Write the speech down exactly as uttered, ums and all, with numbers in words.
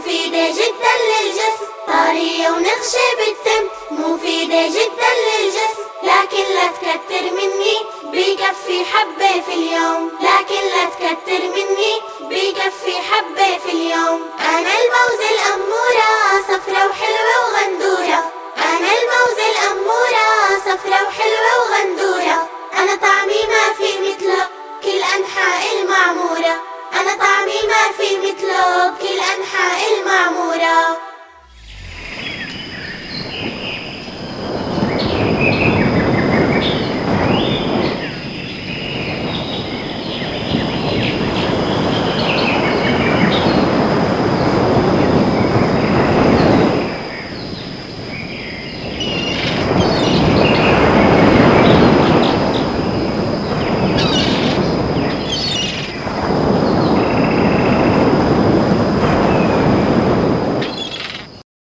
مفيدة جدا للجسم، طرية ونغشة بالتم، مفيدة جدا للجسم. لكن لا تكتر مني، بيكفي حبة في اليوم، لكن لا تكتر مني، بيكفي حبة في اليوم. أنا الموزة